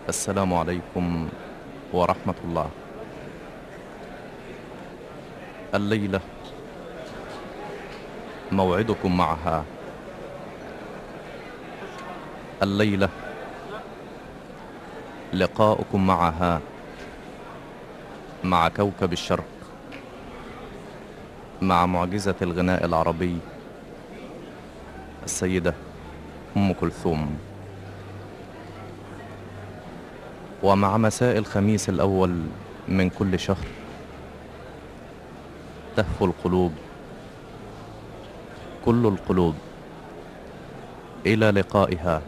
السلام عليكم ورحمة الله. الليلة موعدكم معها. الليلة لقاؤكم معها، مع كوكب الشرق، مع معجزة الغناء العربي السيدة أم كلثوم. ومع مساء الخميس الأول من كل شهر تهفو القلوب، كل القلوب، إلى لقائها،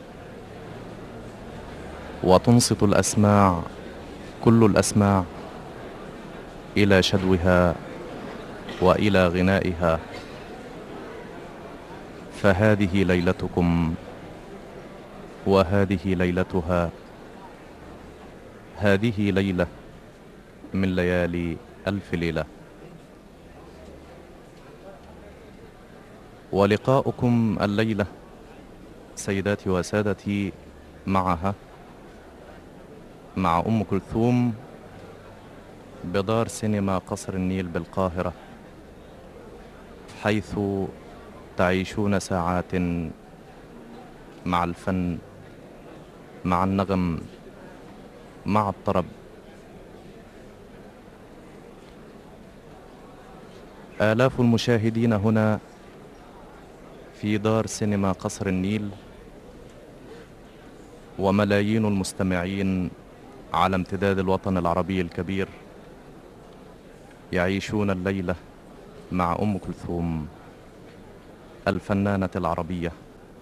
وتنصت الأسماع، كل الأسماع، إلى شدوها وإلى غنائها. فهذه ليلتكم وهذه ليلتها، هذه ليلة من ليالي ألف ليلة. ولقاؤكم الليلة سيداتي وسادتي معها، مع أم كلثوم، بدار سينما قصر النيل بالقاهرة، حيث تعيشون ساعات مع الفن، مع النغم، مع الطرب. آلاف المشاهدين هنا في دار سينما قصر النيل، وملايين المستمعين على امتداد الوطن العربي الكبير يعيشون الليلة مع أم كلثوم، الفنانة العربية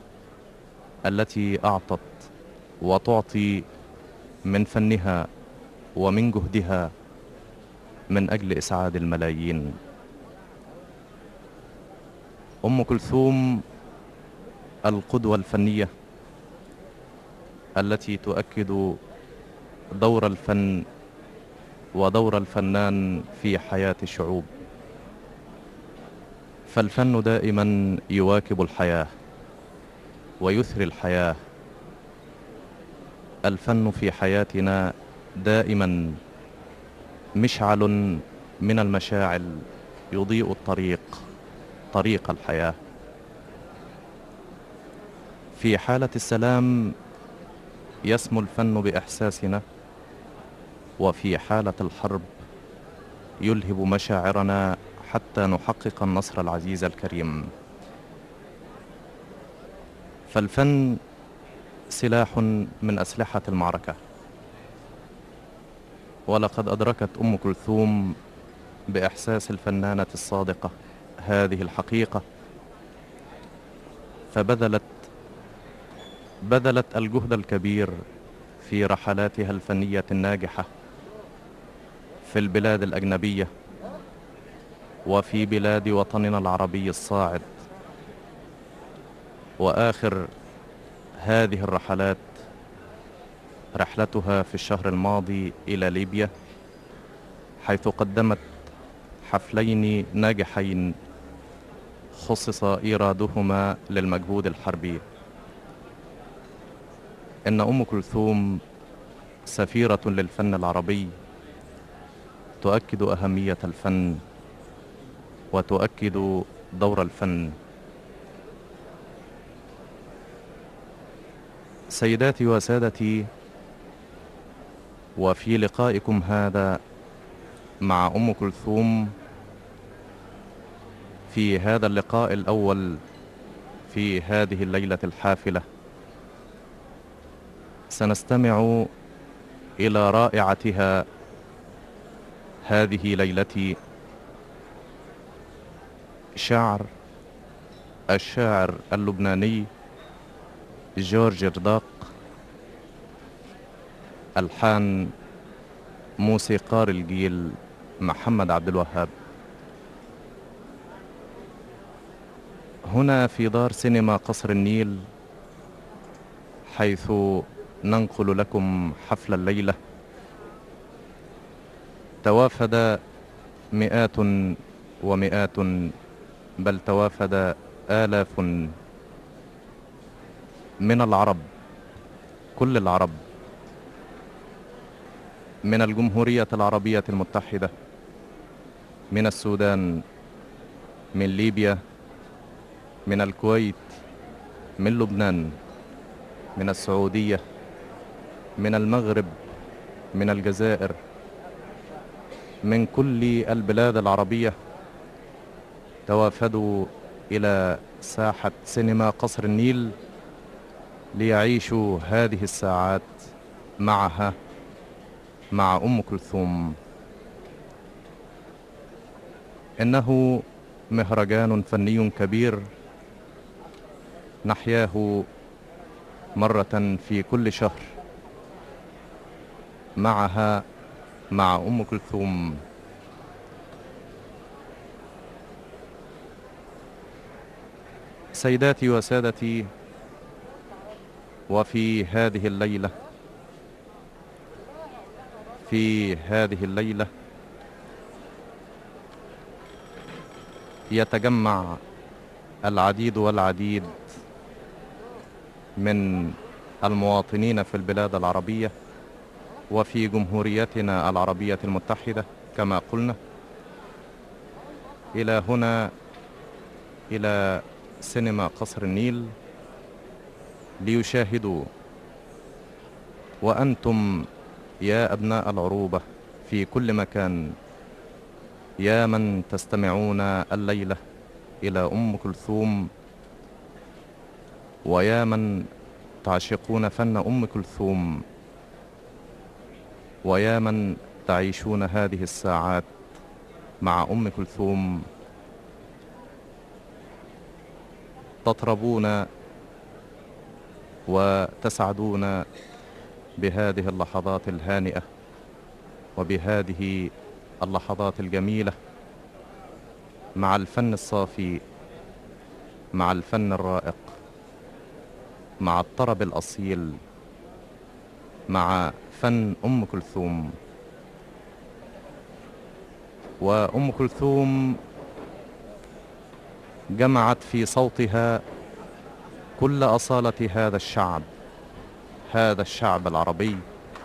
التي أعطت وتعطي من فنها ومن جهدها من أجل إسعاد الملايين. أم كلثوم القدوة الفنية التي تؤكد دور الفن ودور الفنان في حياة الشعوب. فالفن دائما يواكب الحياة ويثري الحياة. الفن في حياتنا دائما مشعل من المشاعل يضيء الطريق، طريق الحياة. في حالة السلام يسمو الفن بإحساسنا، وفي حالة الحرب يلهب مشاعرنا حتى نحقق النصر العزيز الكريم. فالفن سلاح من أسلحة المعركة، ولقد أدركت أم كلثوم بإحساس الفنانة الصادقة هذه الحقيقة، فبذلت الجهد الكبير في رحلاتها الفنية الناجحة في البلاد الأجنبية وفي بلاد وطننا العربي الصاعد. وآخر هذه الرحلات رحلتها في الشهر الماضي إلى ليبيا، حيث قدمت حفلين ناجحين خصص إيرادهما للمجهود الحربي. إن أم كلثوم سفيرة للفن العربي، تؤكد أهمية الفن وتؤكد دور الفن. سيداتي وسادتي، وفي لقائكم هذا مع أم كلثوم، في هذا اللقاء الأول في هذه الليلة الحافلة، سنستمع إلى رائعتها هذه ليلتي، شعر الشاعر اللبناني جورج رضاق، ألحان موسيقار الجيل محمد عبد الوهاب. هنا في دار سينما قصر النيل، حيث ننقل لكم حفل الليلة، توافد مئات ومئات، بل توافد آلاف من العرب، كل العرب، من الجمهورية العربية المتحدة، من السودان، من ليبيا، من الكويت، من لبنان، من السعودية، من المغرب، من الجزائر، من كل البلاد العربية، توافدوا إلى ساحة سينما قصر النيل ليعيشوا هذه الساعات معها، مع أم كلثوم. إنه مهرجان فني كبير نحياه مرة في كل شهر معها، مع أم كلثوم. سيداتي وسادتي، وفي هذه الليلة، في هذه الليلة يتجمع العديد والعديد من المواطنين في البلاد العربية وفي جمهوريتنا العربية المتحدة كما قلنا إلى هنا، إلى سينما قصر النيل، ليشاهدوا. وأنتم يا أبناء العروبة في كل مكان، يا من تستمعون الليلة إلى أم كلثوم، ويا من تعشقون فن أم كلثوم، ويا من تعيشون هذه الساعات مع أم كلثوم، تطربون وتسعدون بهذه اللحظات الهانئة وبهذه اللحظات الجميلة مع الفن الصافي، مع الفن الرائق، مع الطرب الأصيل، مع فن أم كلثوم. وأم كلثوم جمعت في صوتها كل أصالة هذا الشعب، هذا الشعب العربي.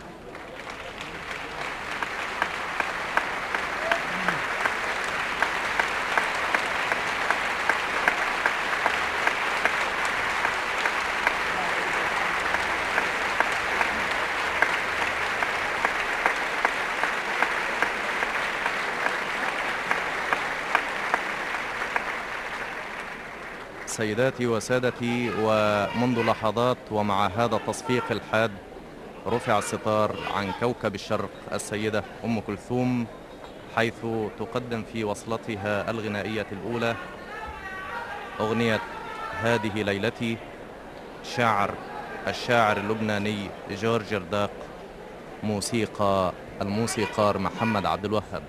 سيداتي وسادتي، ومنذ لحظات ومع هذا التصفيق الحاد رفع الستار عن كوكب الشرق السيدة أم كلثوم، حيث تقدم في وصلتها الغنائية الأولى أغنية هذه ليلتي، الشاعر اللبناني جورج رداق، موسيقى الموسيقار محمد عبد الوهاب.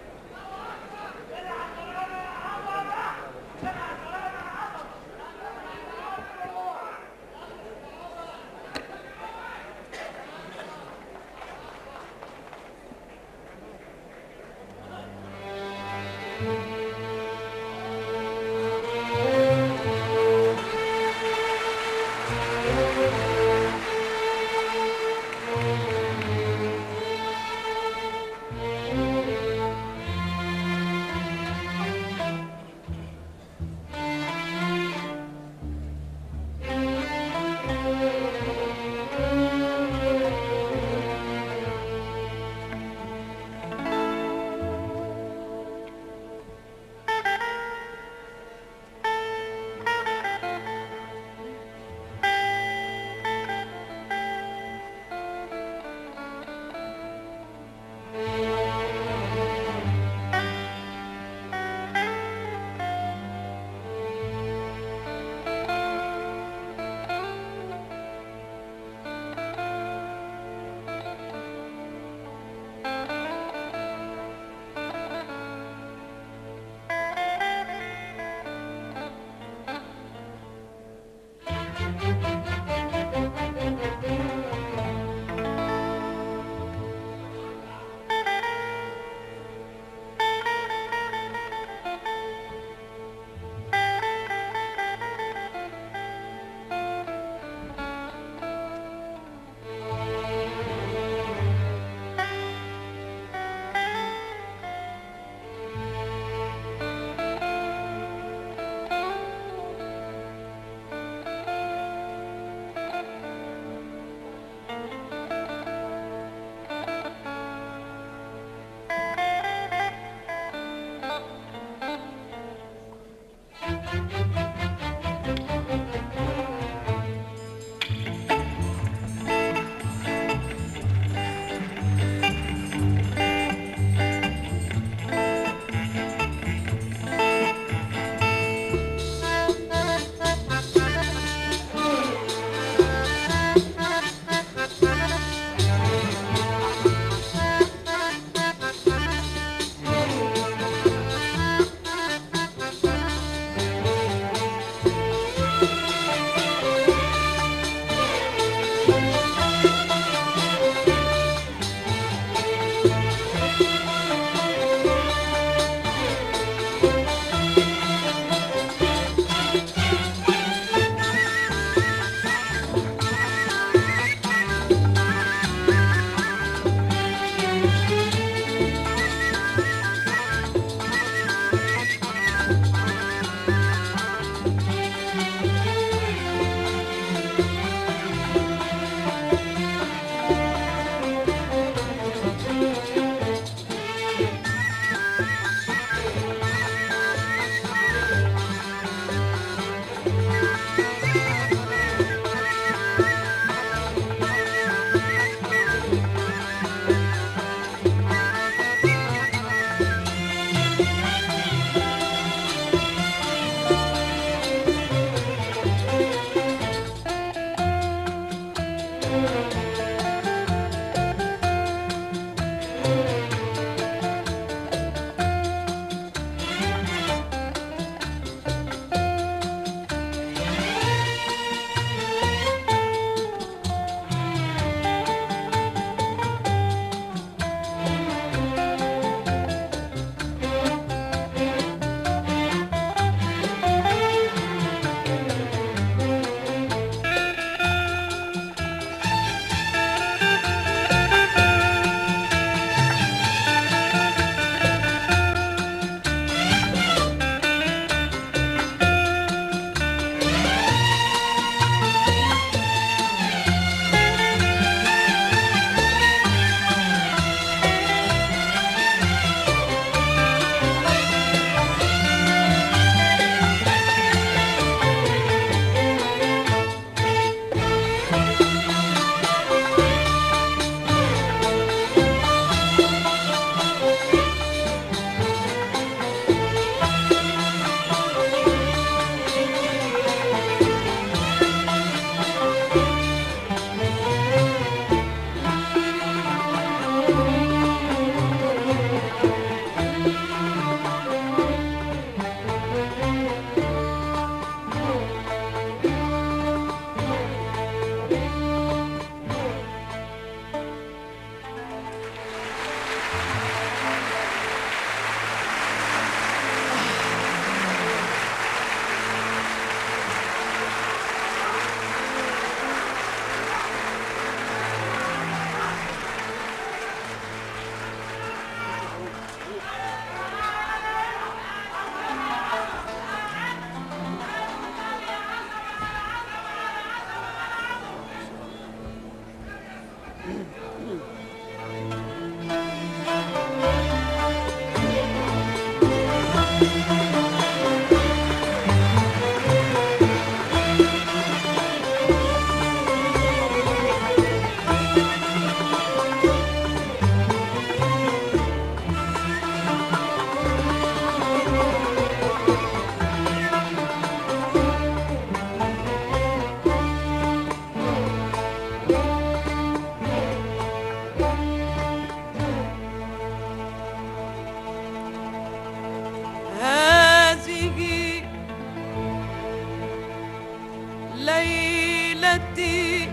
ليلتي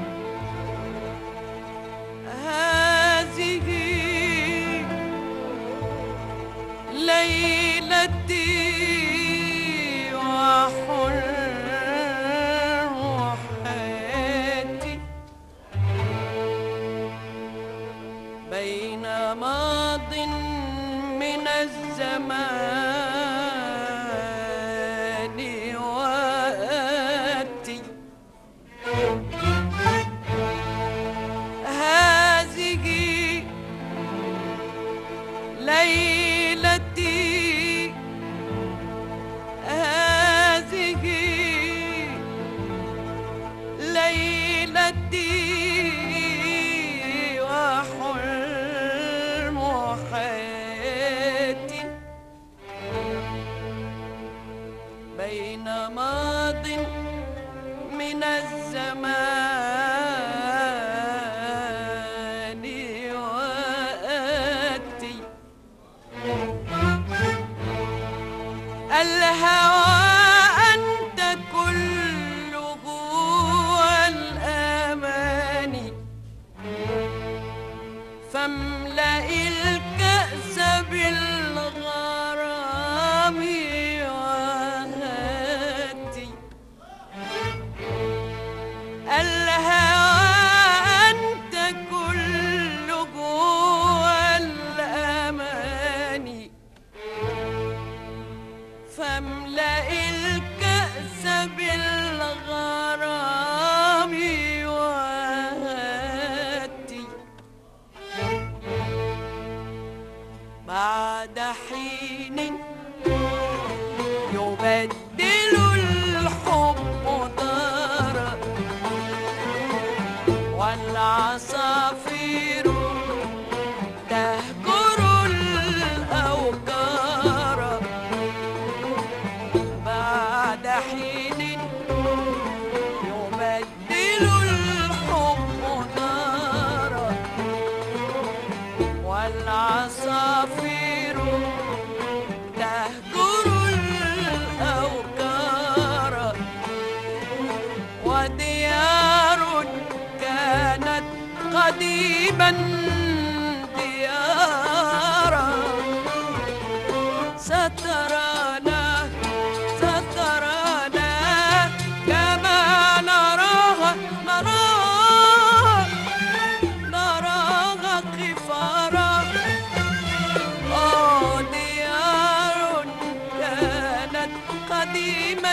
هذه ليلتي وحلم حياتي بين ماض من الزمان وآتي هذه ليلتي هذه ليلتي وحلم حياتي بين ماض من الزمان وآتي الهوى أنت كله والأماني فاملأ الكأس بالغرام وهاتي الهوى أنت كله والأماني فاملأ الكأس بالغرام وهاتي بعد حين يبدل الحب دارا والعصافير تهجر الأوكار بعد حين يبدل الحب دارا والعصافير تهجر الأوكار وديار كانت قديما ديارا سترانا سترانا كما نراها نراها قفارا ديار كانت قديما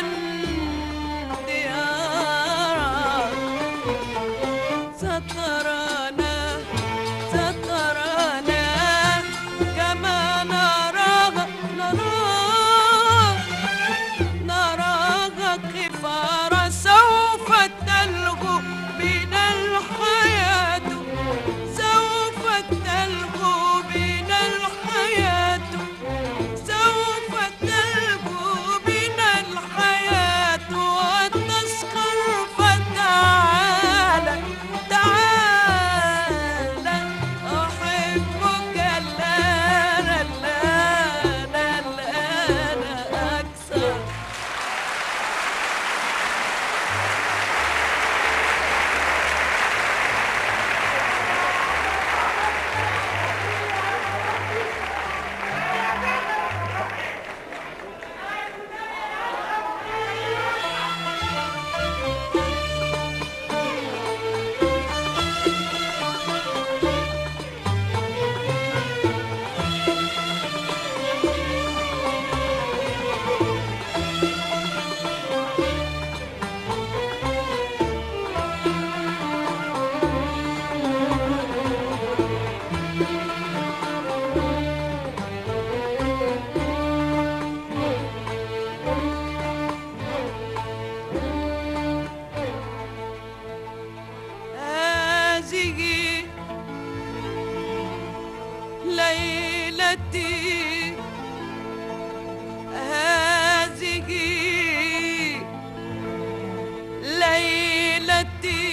ديارا سترانا ليلتي هذه ليلتي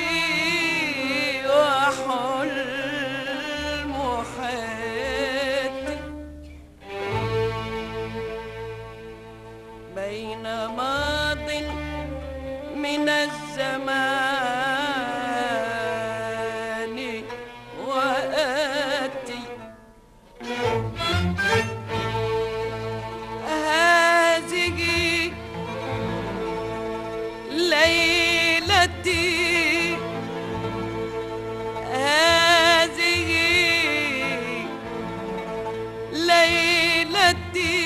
وحلم حياتي بين ماض من الزمان وآتي هذه ليلتي هذه ليلتي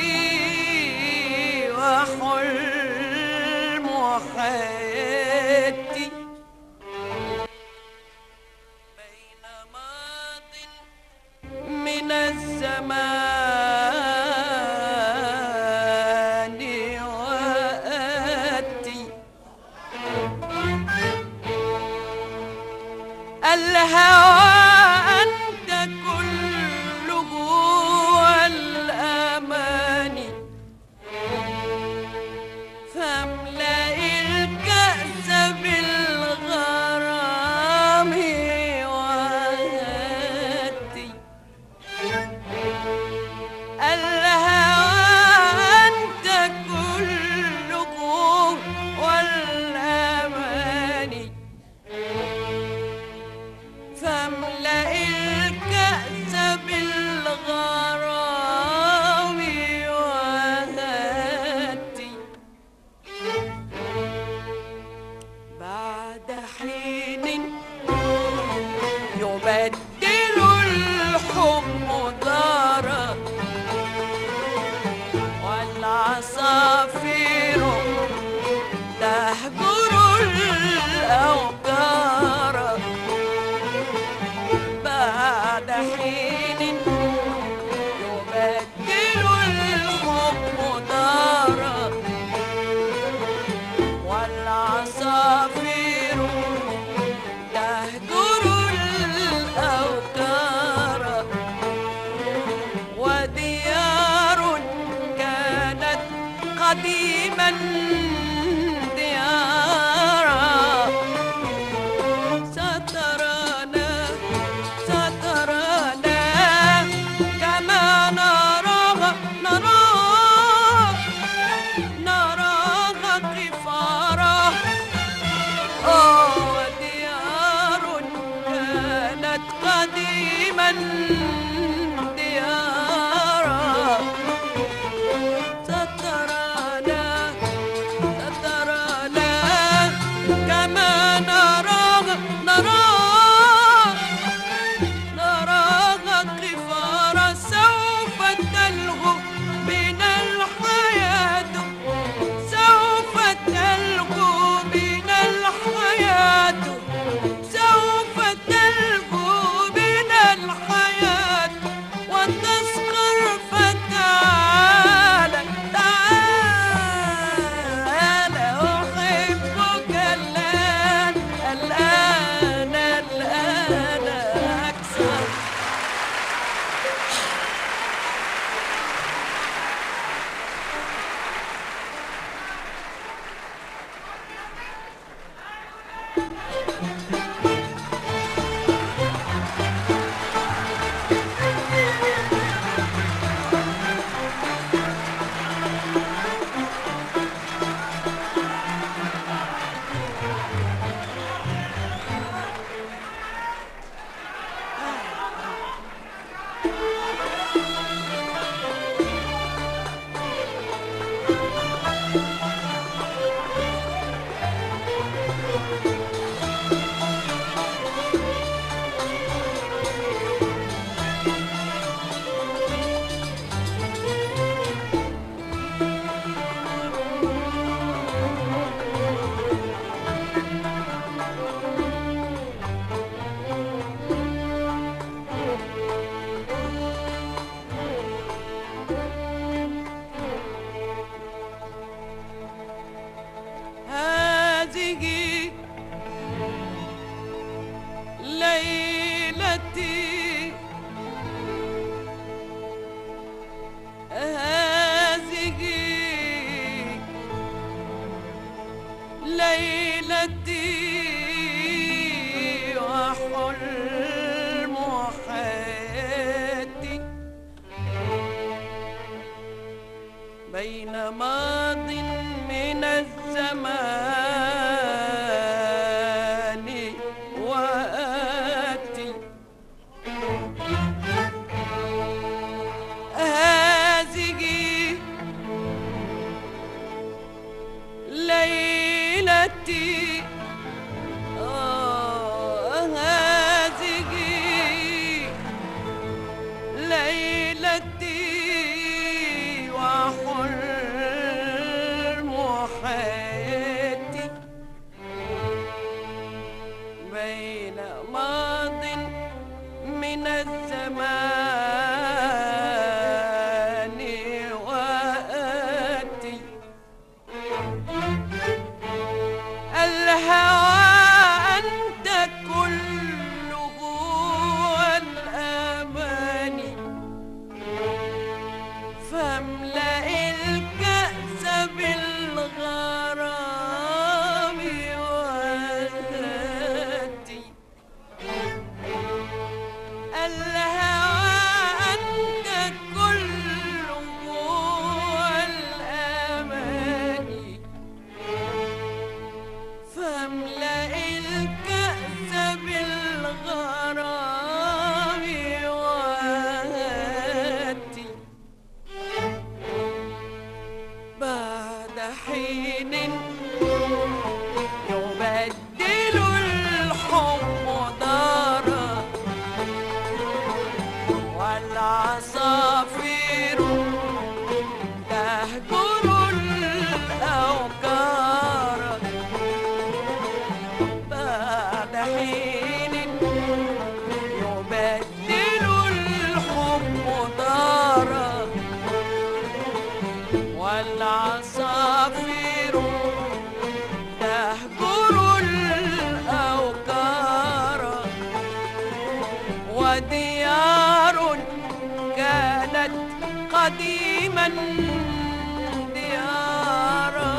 وحلم حياتي بين ماض من الزمان وآتي الهوى أنت كله والأماني فاملأ الكأس بالغرام وهاتي الهوى أنت كله والأماني فاملأ الكأس بالغرام وهاتي بعد حين يبدل الحب دارا والعصافير تهجر الأوتار بعد حين يبدل الحب دارا والعصافير تهجر الأوتار وديار كانت قديما ديارا سترانا كما نراها قفارا وديار كانت قديما ديارا سترانا كما نراها قفارا سوف تلغو بنا الحياة سوف تلغو بنا الحياة سوف تلغو بنا الحياة وتسخر فتعالى تعالى أحبك الآن أكثر ماض من الزمان وآتي هذه ليلتي هذه ليلتي وحلم حياتي بين ماض من الزمان وآتي الهوى أنت كله والأماني فاملأ الكأس بالغرام وهاتي الهوى أنت كله والأماني فاملأ الكأس بالغرام وهاتي بعد حين يبدل الحب دارا والعصافير تهجر الأوكار بعد حين يبدل الحب دارا والعصافير تهجر الأوكار وديار كانت قديما ديارا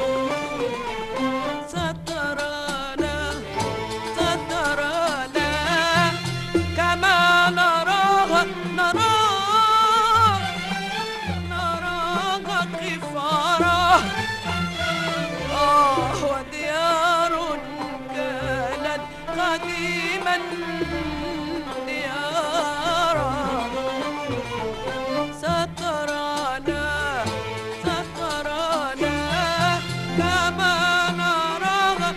سترانا كما نراها نراها قفارا وديار كانت قديما ديارا سترانا كما نراها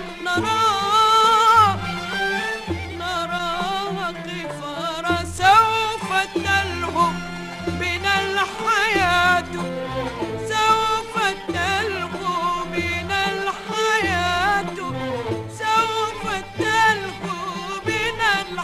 قفارا سوف تلهو بنا الحياة سوف تلهو بنا الحياة سوف تلهو بنا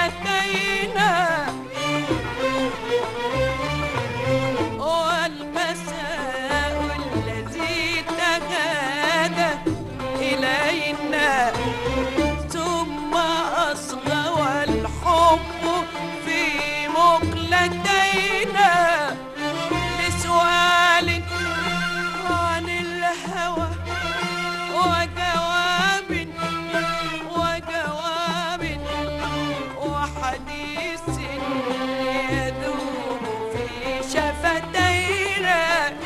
مقلتينا والمساء الذي تغادى إلينا ثم أصغى والحب في مقلتينا لسؤال عن الهوى وجواب وحديث يدوم في شفتينا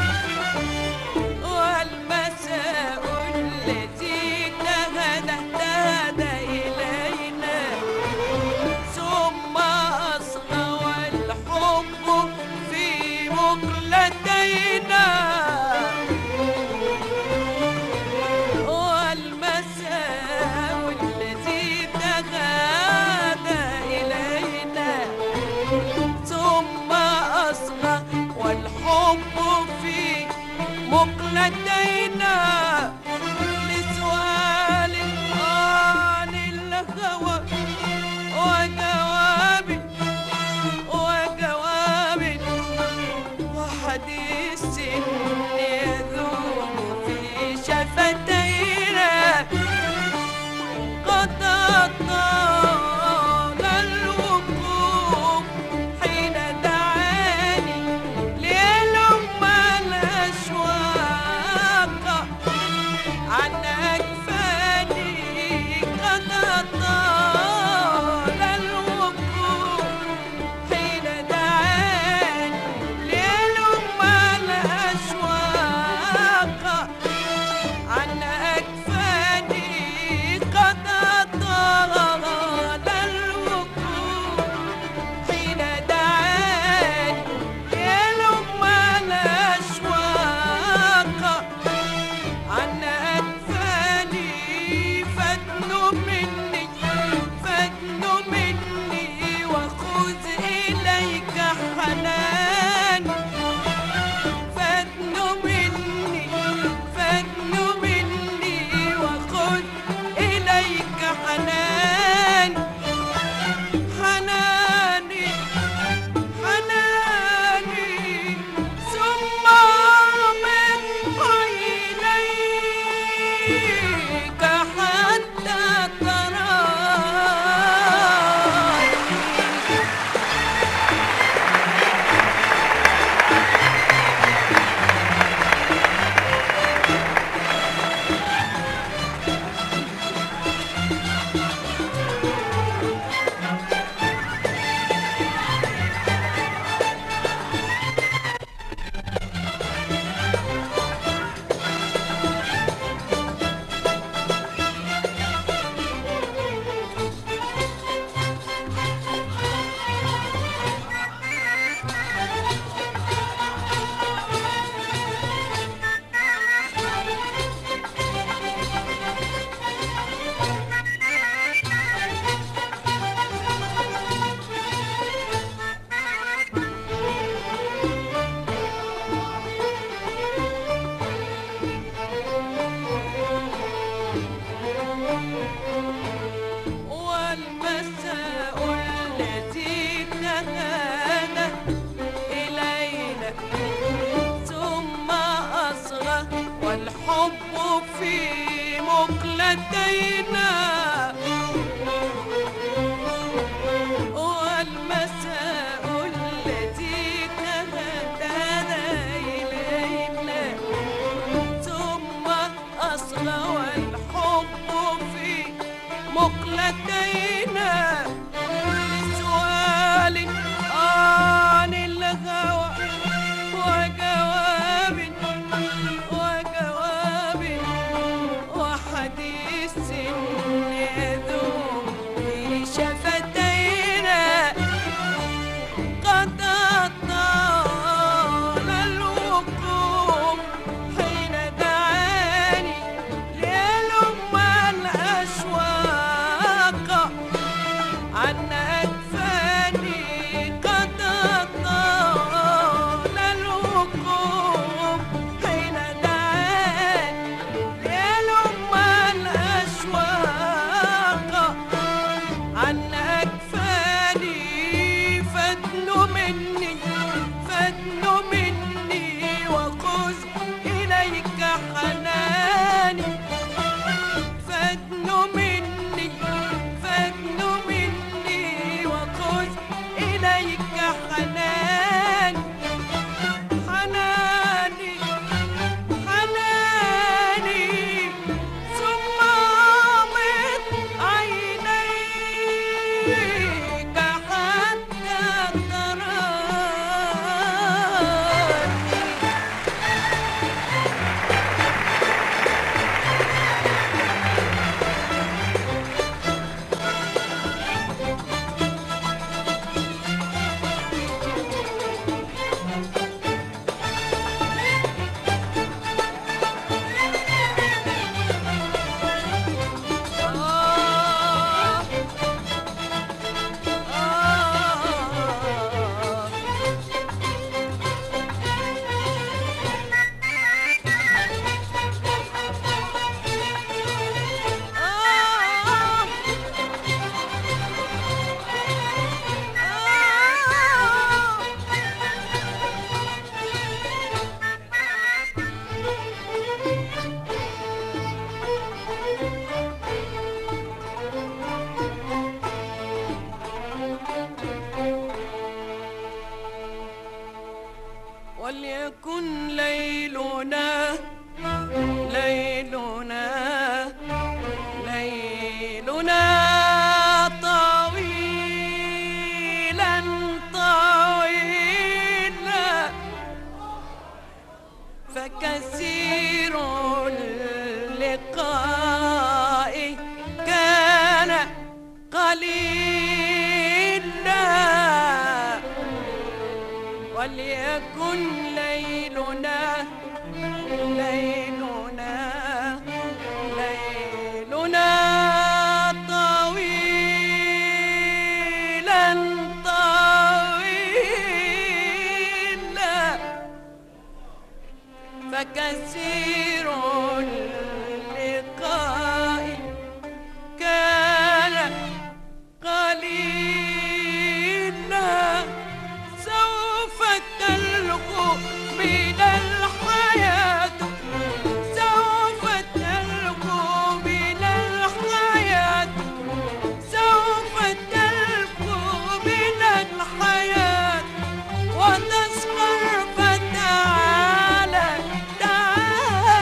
والمساء الذي تهدى إلينا ثم أصغى والحب في مقلتينا والمساء الذي تغادى إلينا ثم أصغى والحب في مقلتينا لسؤال عن الهوى وجواب وحديث يذوب في شفتينا قد طال الوقوف حين دعاني ليلم الأشواق عن أكفاني قد طال الوقوف حين دعاني ليلم الأشواق عن أكفاني قد طال الوقوف حين دعاني يلم الأشواق عن أكفاني فادن مني وخذ إليك حناني فادن مني وخذ إليك حناني ثم من عينيك حتى تراني والمساء الذي تهدى إلينا ثم أصغى والحب في مقلتينا والمساء الذي تهدى إلينا ثم أصغى والحب في مقلتينا لسؤال عن الهوى وجواب وحديث يعوز إليك حنان حناني حناني ثم غمض عينيك حتى تراني. آه وليكن ليلنا ليلنا ليلنا طويلا طويلا فكثير اللقاء كان قليلا. وليكن ليلنا ليلنا ليلنا طويلا طويلا فكثير اللقاء كان قليلا. سوف تلقو من الحياة سوف تلقو من الحياة سوف تلقو من الحياة وتسخر فتعالى تعالى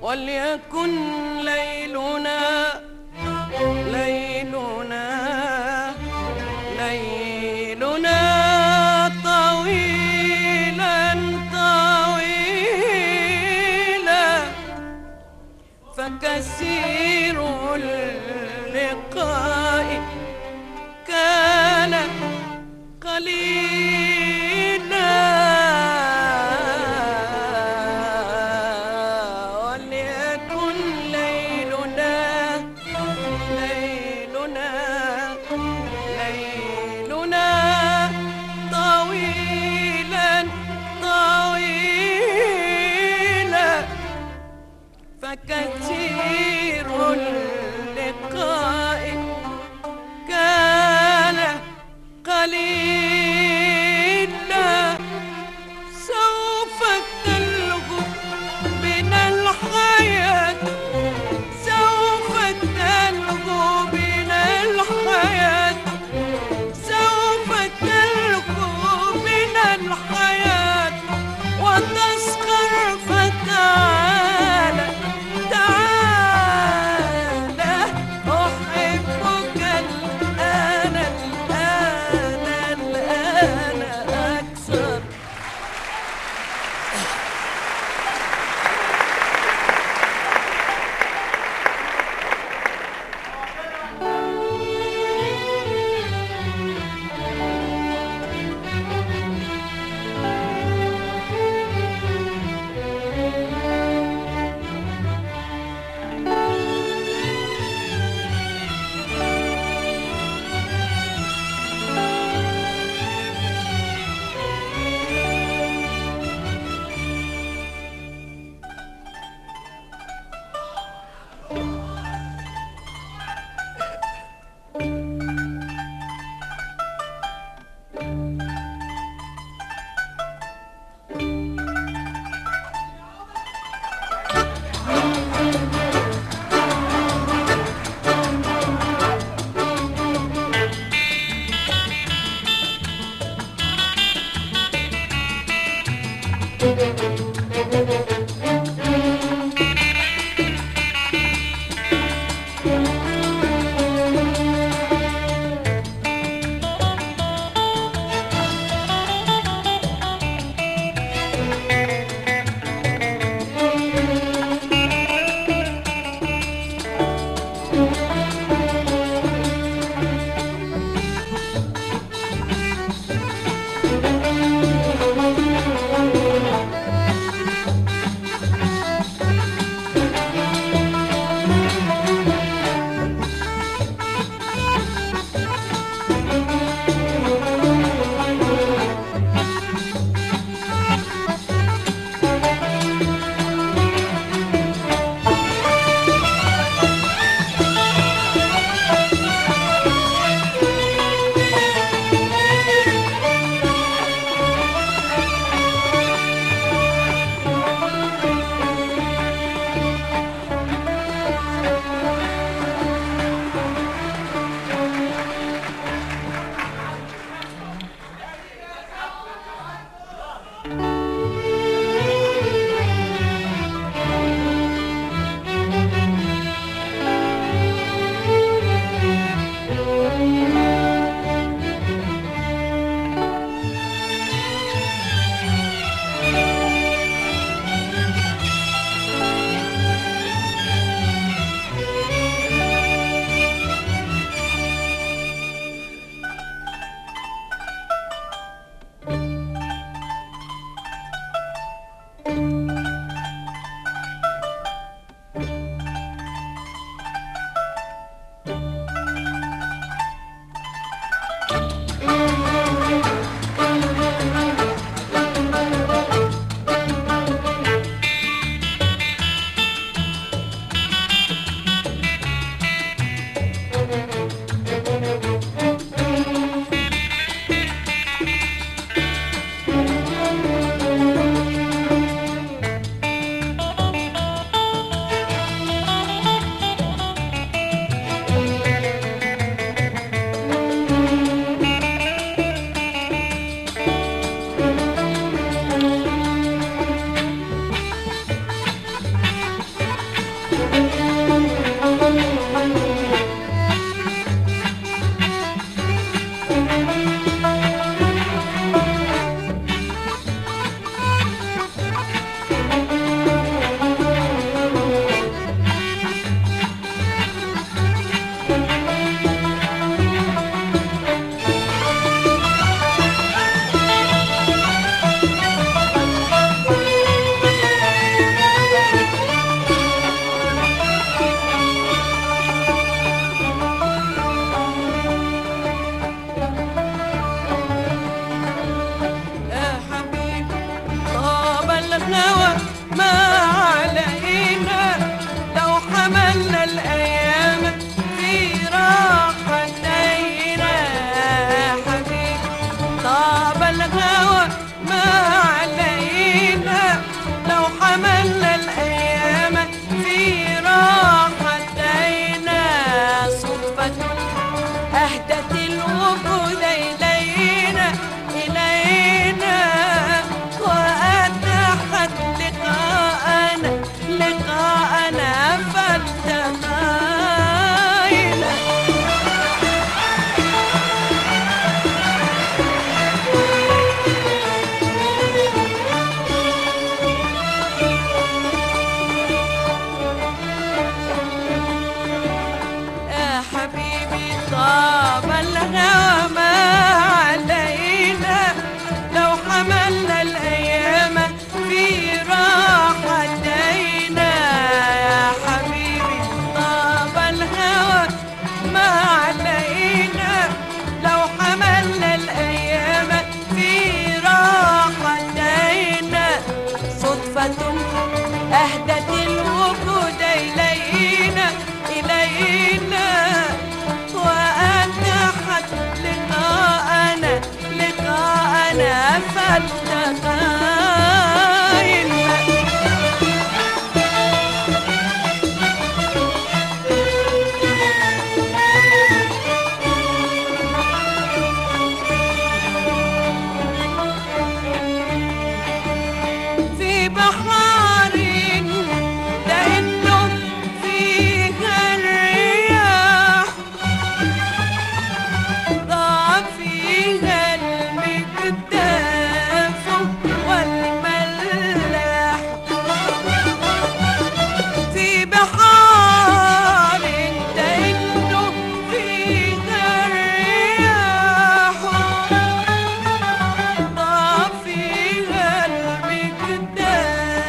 وليكن ليلنا ليلنا ليلنا طويلا طويلا فكثير اللقاء كان قليلا وليكن ليلنا ليلنا ليلنا طويلا طويلا فكثير اللقاء كان قليلا سوف تلغو بنا الحياة سوف تلغو بنا الحياة سوف تلغو بنا الحياة وتسخر فتعالى تعالى أحبك الآن الآن الآن أكثر خاين. في بحار لأنه فيها الرياح ضاع فيها المكتاف والملاح. في بحار لأنه فيها الرياح ضاع فيها المكتاف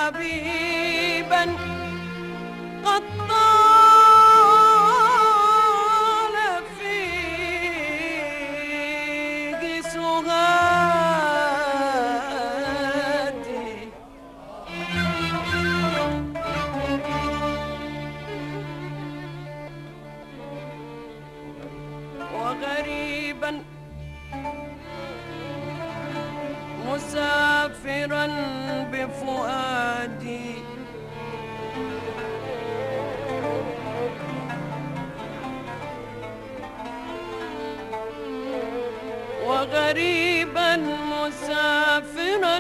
حبيبا قد طال فيه سهادي وغريبا مسافرا بفؤادي وغريبا مسافرا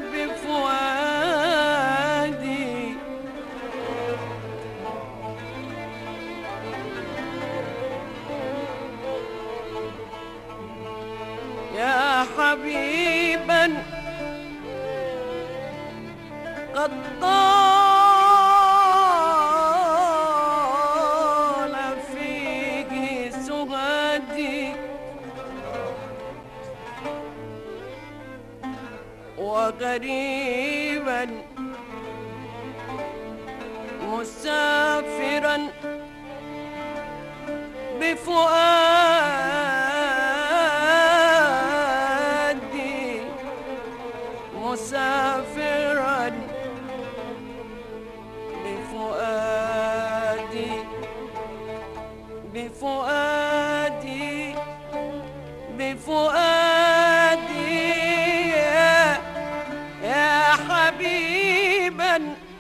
بفؤادي يا حبيبا قد طال فيه سهادي وغريبا مسافرا بفؤادي مسافرا بفؤادي بفؤادي بفؤادي يا حبيبا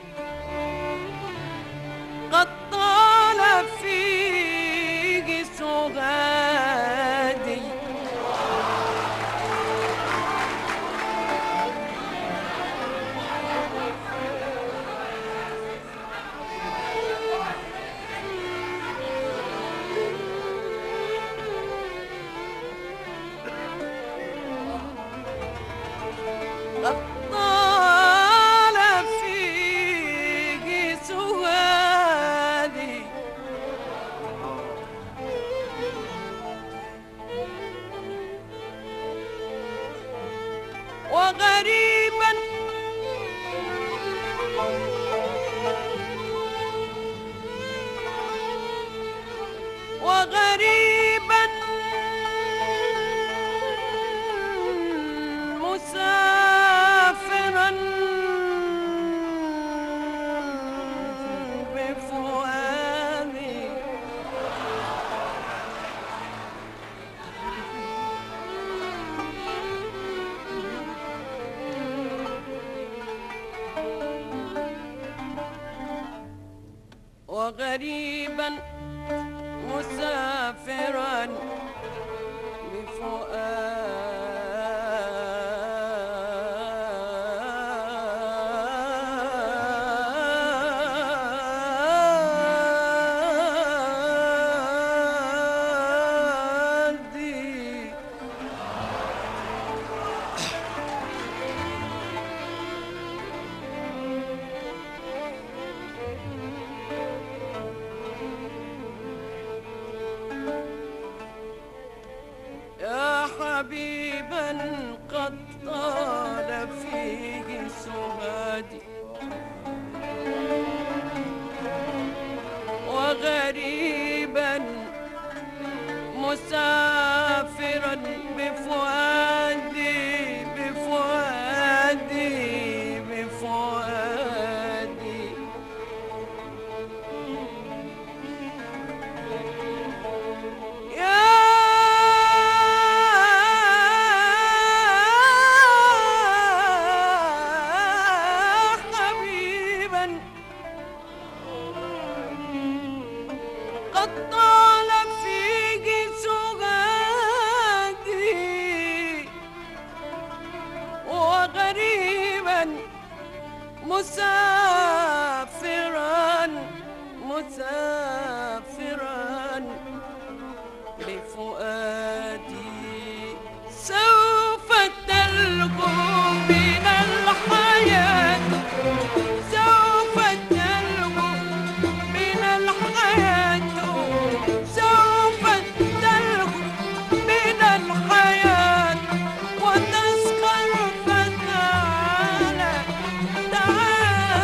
قد طال فيه سهادي قد طال فيه سهادي وغريبا وغريبا مسافرا بفؤادي وغريبا مسافرا بفؤادي يا حبيبا قد طال فيه سهادي وغريبا مسافرا بفؤادي بفؤادي بفؤادي يا حبيبا قد طال فيه سهادي وغريبا مسافرا مسافرا بفؤادي سوف تلقو من الحياة سوف تلقو من الحياة سوف تلقو من الحياة وتسخر فتعالى تعالى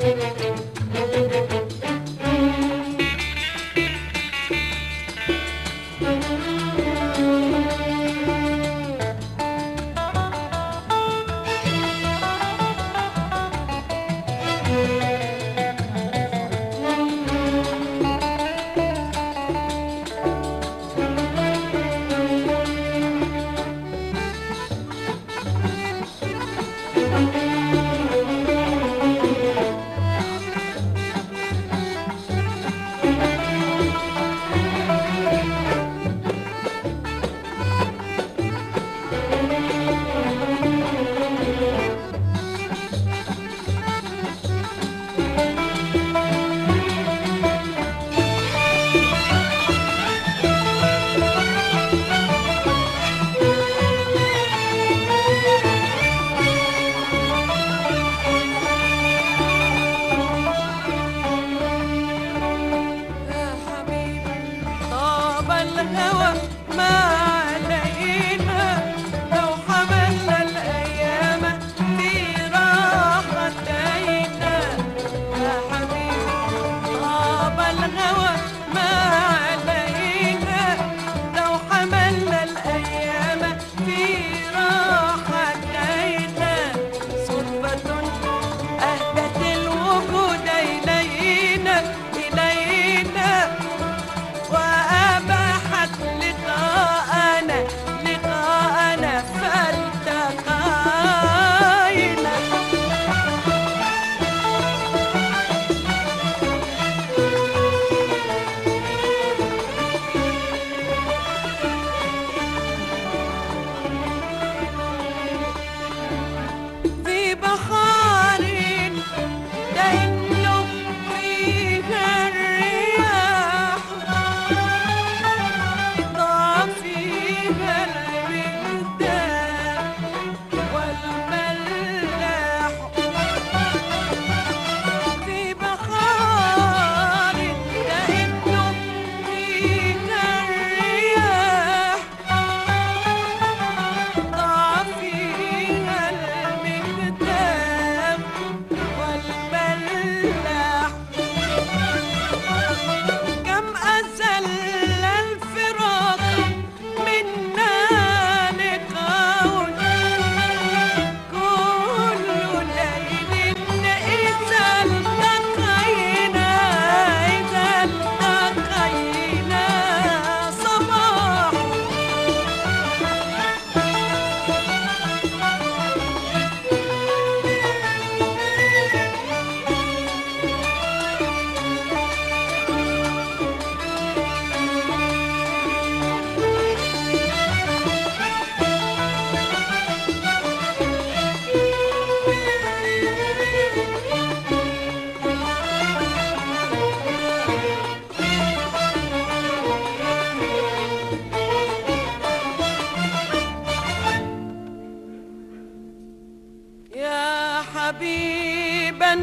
حبيبا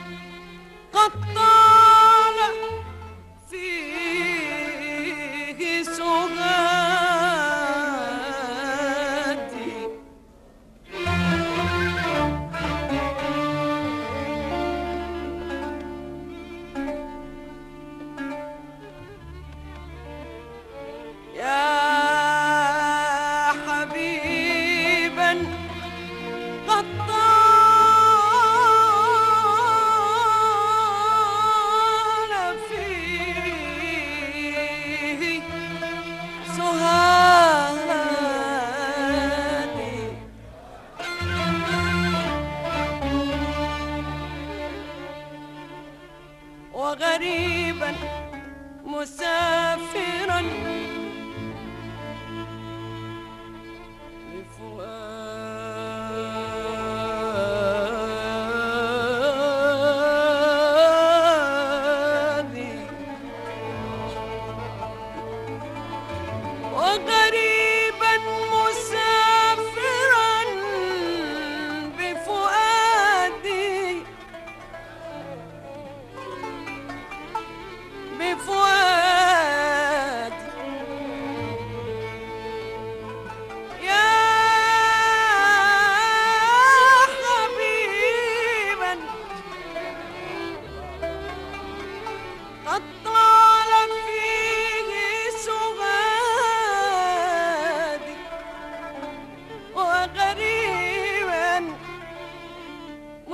قد طال فيه سهادي يا حبيبا قد طال فيه سهادي وغريبا مسافرا بفؤادي وغريبا مسافرا بفؤادي بفؤادي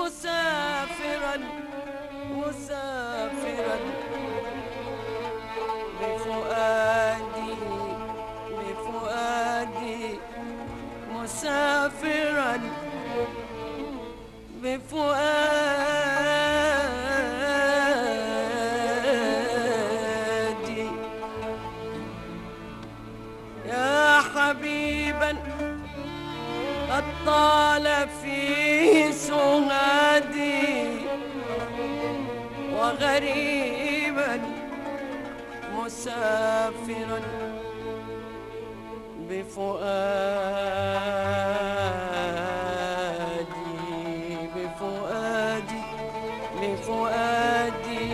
مسافرا مسافرا بفؤادي بفؤادي مسافرا بفؤادي يا حبيبا قد طال فيه سهادي وغريبا مسافرا بفؤادي بفؤادي بفؤادي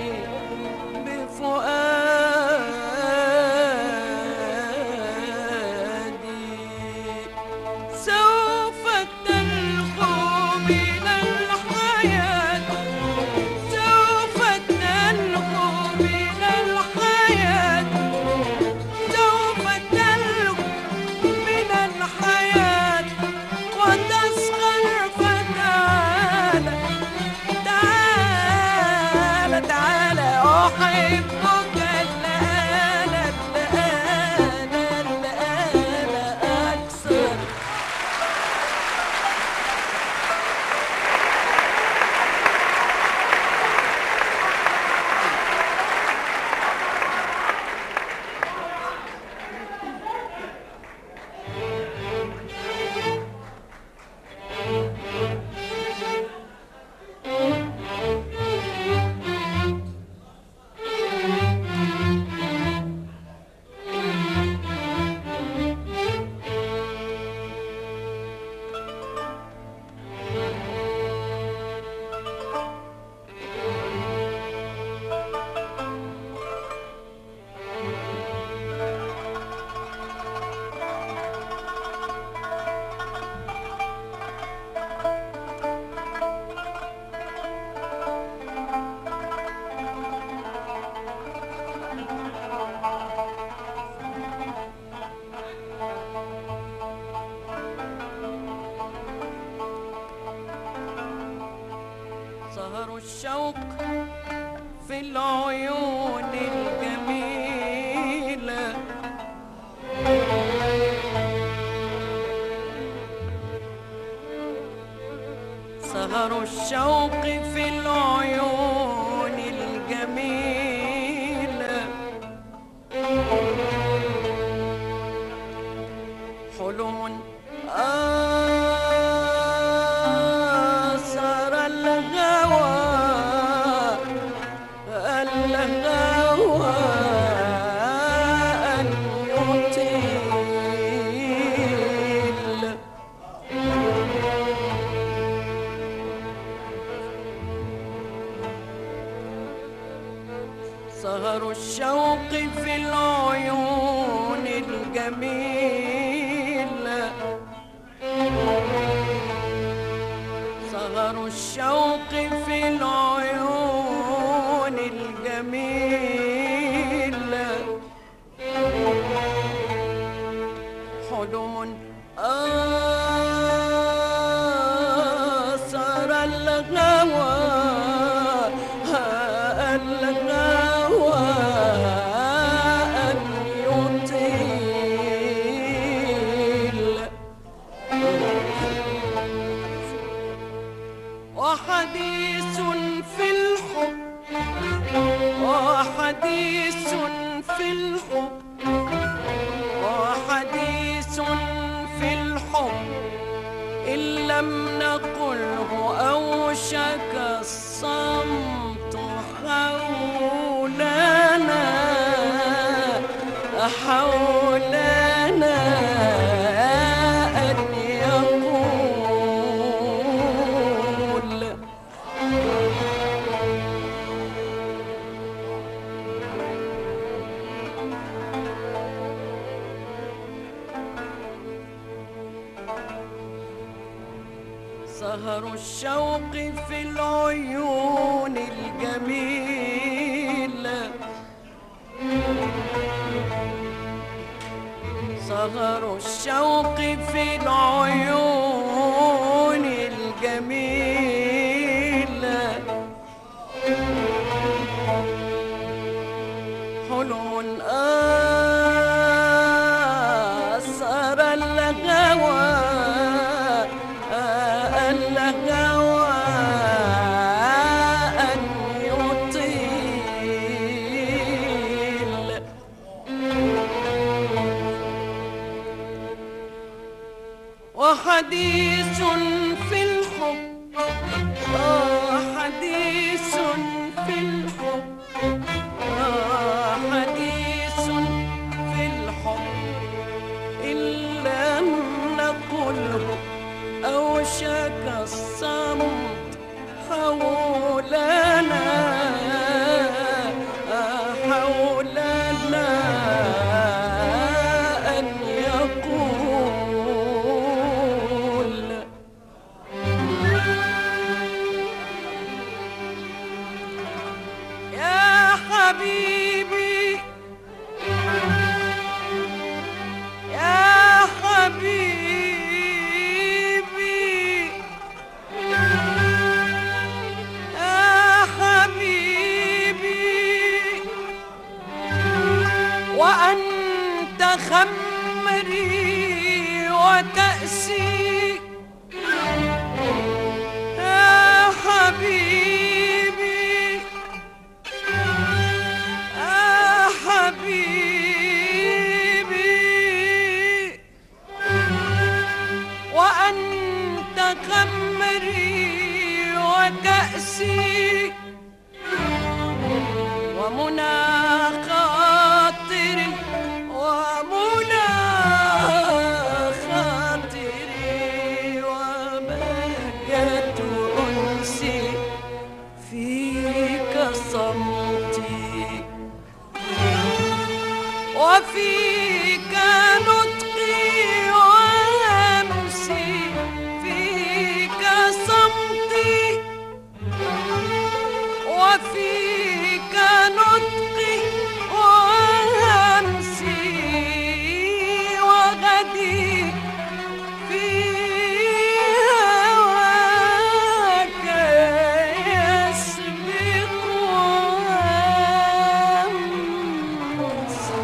بفؤادي سوف تلقى من الحياة سوف تلقى من الحياة سوف تلقى من الحياة وتسخر فتعالى تعالى تعالى أحبك الآن الآن الآن أكثر سهر الشوق في العيون الجميلة سهر الشوق في العيون الجميلة حلم آثر الهوى الهوى أن يطيل سهر الشوق في العيون الجميلة سهر الشوق في العيون الجميلة حلم آثر الهوى الهوى أن يطيل وحديث في الحب وحديث في الحب وحديث في الحب إن لم نقله أوشك الصمت حولنا حولنا أن يقول سهر الشوق في العيون الجميلة سهر الشوق في العيون الجميلة حديث في الحب حديث في الحب حديث في الحب إن لم نقله أوشك الصمت حولنا أن يقول يا حبيبي يا حبيبي يا حبيبي وأنت خمري وكأسي يا حبيبي يا حبيبي وأنت خمري وكأسي ومنى خاطري ومنى خاطري وبهجة أنسي فيك صمتي وفيك نطقي وأمسي فيك صمتي وفيك نطقي وأمسي وغدي في هواك يسبق أمسي.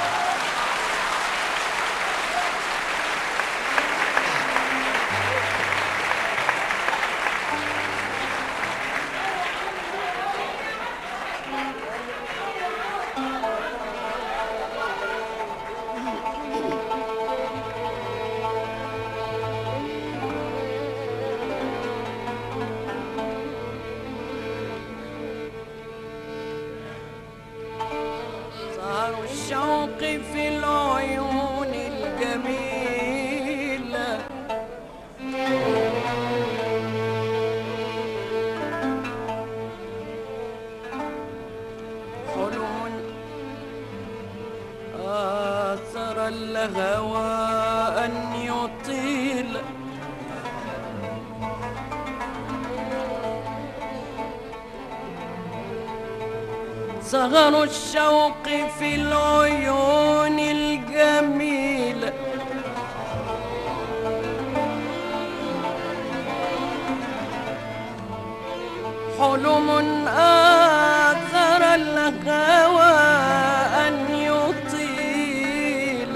سهر الشوق في العيون الجميلة حلم آثر الهوى أن يطيل سهر الشوق في العيون الجميلة حلم آثر الهوى أن يطيل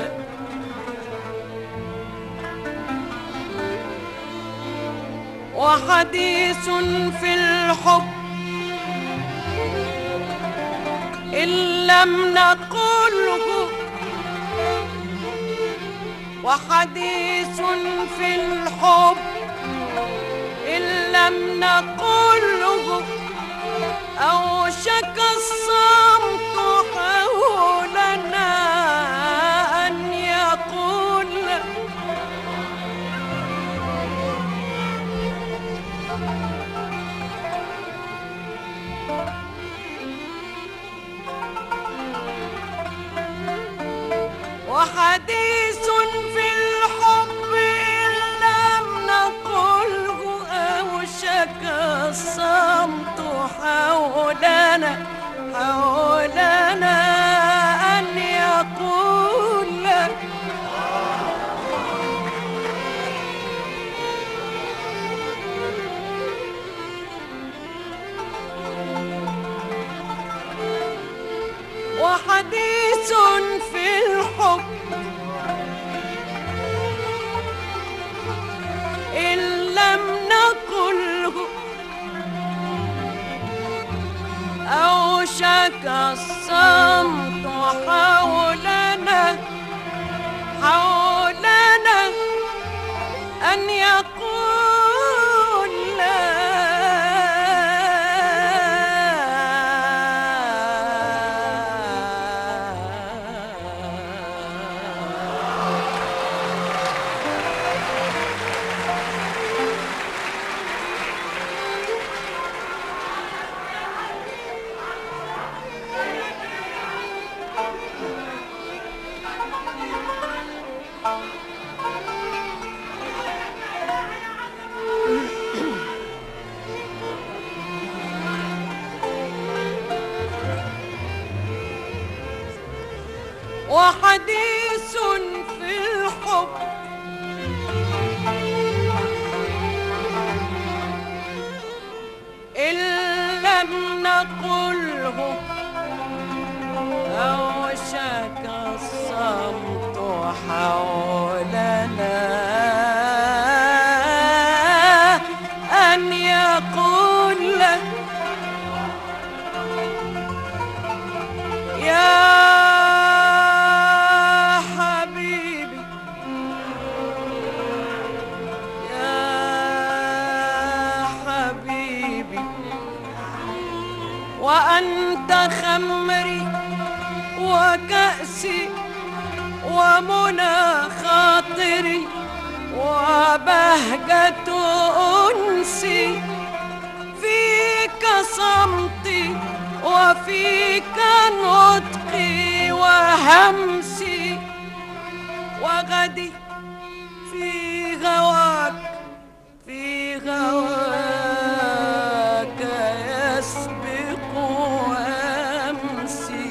وحديث في الحب إن لم نقله وحديث في الحب إن لم نقله أوشك الصمت حولنا أن يقول وحديث في الحب إن لم نقله أوشك الصمت حولنا أن يقول وحديث في الحب إن لم نقله أوشك الصمت حولنا أن حديث في الحب إن لم نقله أوشك الصمت حولنا أن يقول لك يا حبيبي يا حبيبي وأنت خمري وكأسي ومنى خاطري وبهجة أنسي فيك صمتي وفيك نطقي وهمسي وغدي في غواك في غواك يسبق أمسي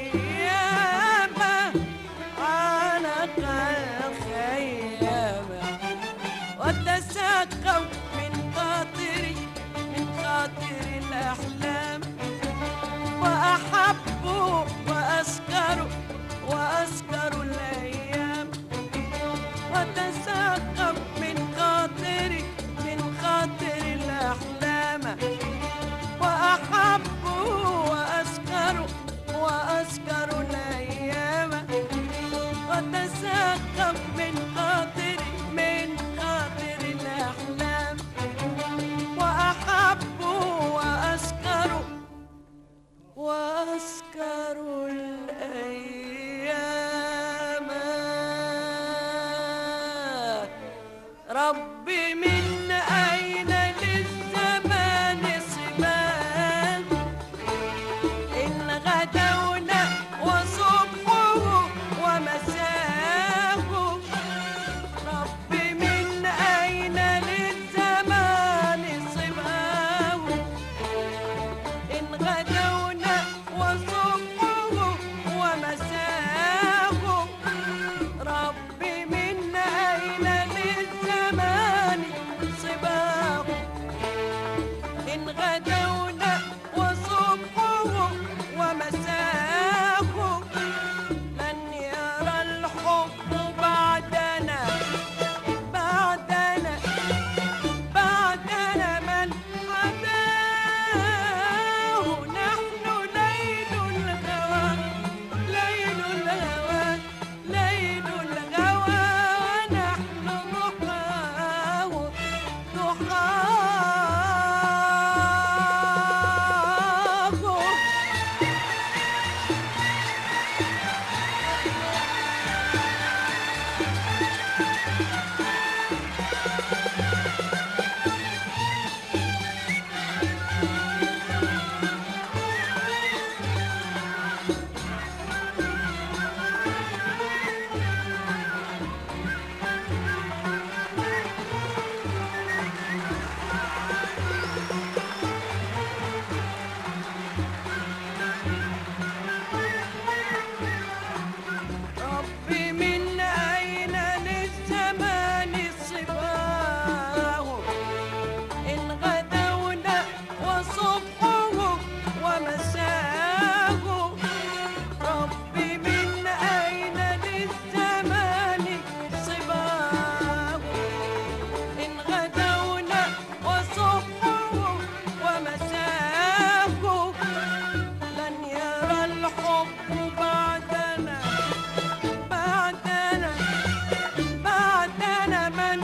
الخيامة علق الخيامة وتساقوا من خاطري من خاطر الأحلام وأحبوا وأسكروا وأسكروا الأيام وتساقوا من خاطري من خاطر الأحلام وأحبوا وأسكروا وأسكروا الأيام وتساقوا من خاطري من خاطر الأحلام وأحبوا وأسكروا وأسكروا الأيام ربي من أين للزمان صبان إن غدونا وصبحه ومساه ربي من أين للزمان صباه إن غدونا وصبحه ومساه ربي من أين للزمان صباه إن غدونا وصبحه ومساه لن يرى الحب بعدنا بعدنا بعدنا من حداه نحن ليل الهوى ليل الهوى ليل الهوى ونحن ضحاه ضحاه ربي من أين للزمان صباه إن غدونا وصبحه ومساه ربي من أين للزمان صباه إن غدونا وصبحه ومساه لن يرى الحب بعدنا بعدنا بعدنا من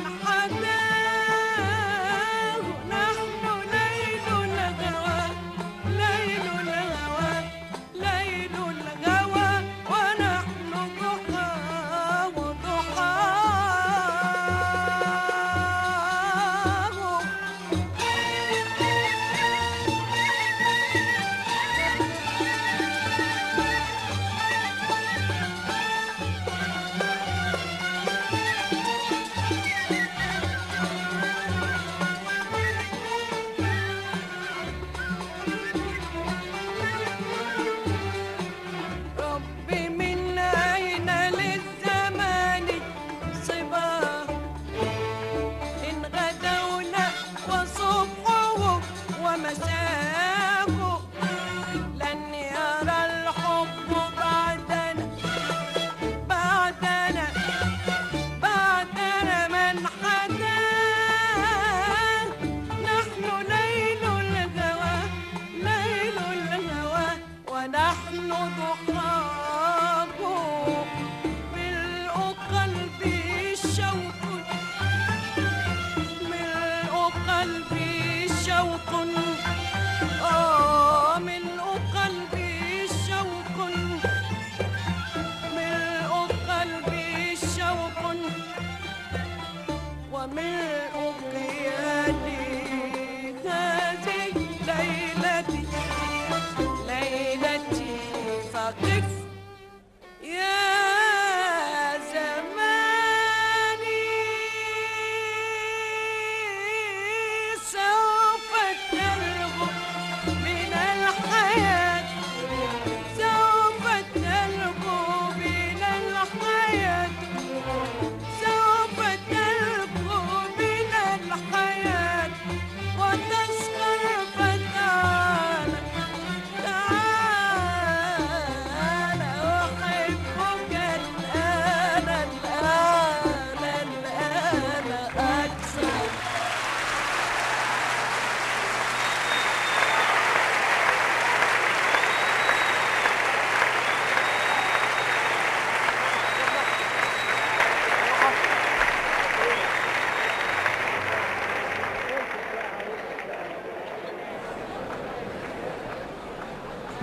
حداه نحن ليل الهوى ليل الهوى ليل الهوى ونحن ضحاه ضحاه ربي من أين للزمان صباه إن غدونا وصبحه ومساه لن يرى الحب بعدنا بعدنا بعدنا من حداه نحن ليل الهوى ليل الهوى ونحن ضحاه ملء قلبي شوق ملء قلبي شوق ملء قلبي شوق ملء قلبي شوق وملء كياني هذه ليلتي ليلتي فقف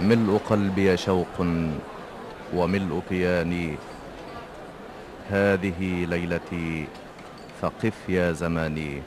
ملء قلبي شوق وملء كياني، هذه ليلتي فقف يا زماني.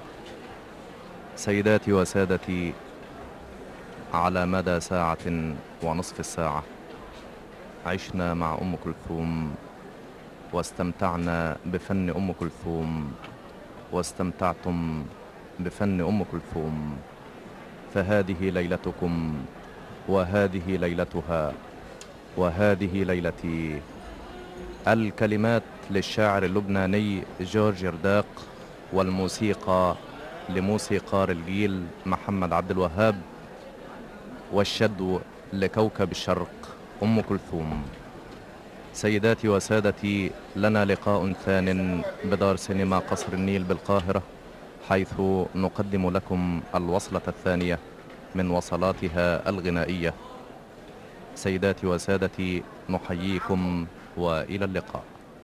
سيداتي وسادتي، على مدى ساعة ونصف الساعة عشنا مع أم كلثوم واستمتعنا بفن أم كلثوم، واستمتعتم بفن أم كلثوم. فهذه ليلتكم، وهذه ليلتها، وهذه ليلتي. الكلمات للشاعر اللبناني جورج رداق، والموسيقى لموسيقار الجيل محمد عبد الوهاب، والشدو لكوكب الشرق أم كلثوم. سيداتي وسادتي، لنا لقاء ثان بدار سينما قصر النيل بالقاهرة، حيث نقدم لكم الوصلة الثانية من وصلاتها الغنائية. سيداتي وسادتي، نحييكم وإلى اللقاء.